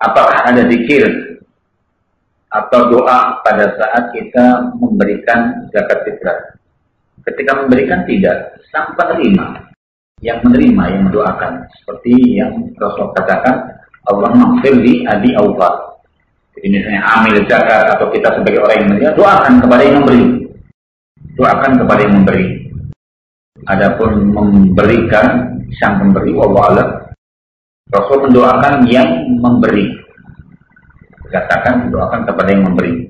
Apakah ada zikir atau doa pada saat kita memberikan zakat fitrah? Ketika memberikan tidak, sang penerima yang menerima, yang mendoakan, seperti yang Rasul katakan, Allahumma ighfir li abi Aufa. Jadi misalnya amil zakat atau kita sebagai orang yang menerima, doakan kepada yang memberi. Doakan kepada yang memberi. Adapun memberikan, sang pemberi, wallahu a'lam, Rasul mendoakan yang memberi. Katakan doakan kepada yang memberi.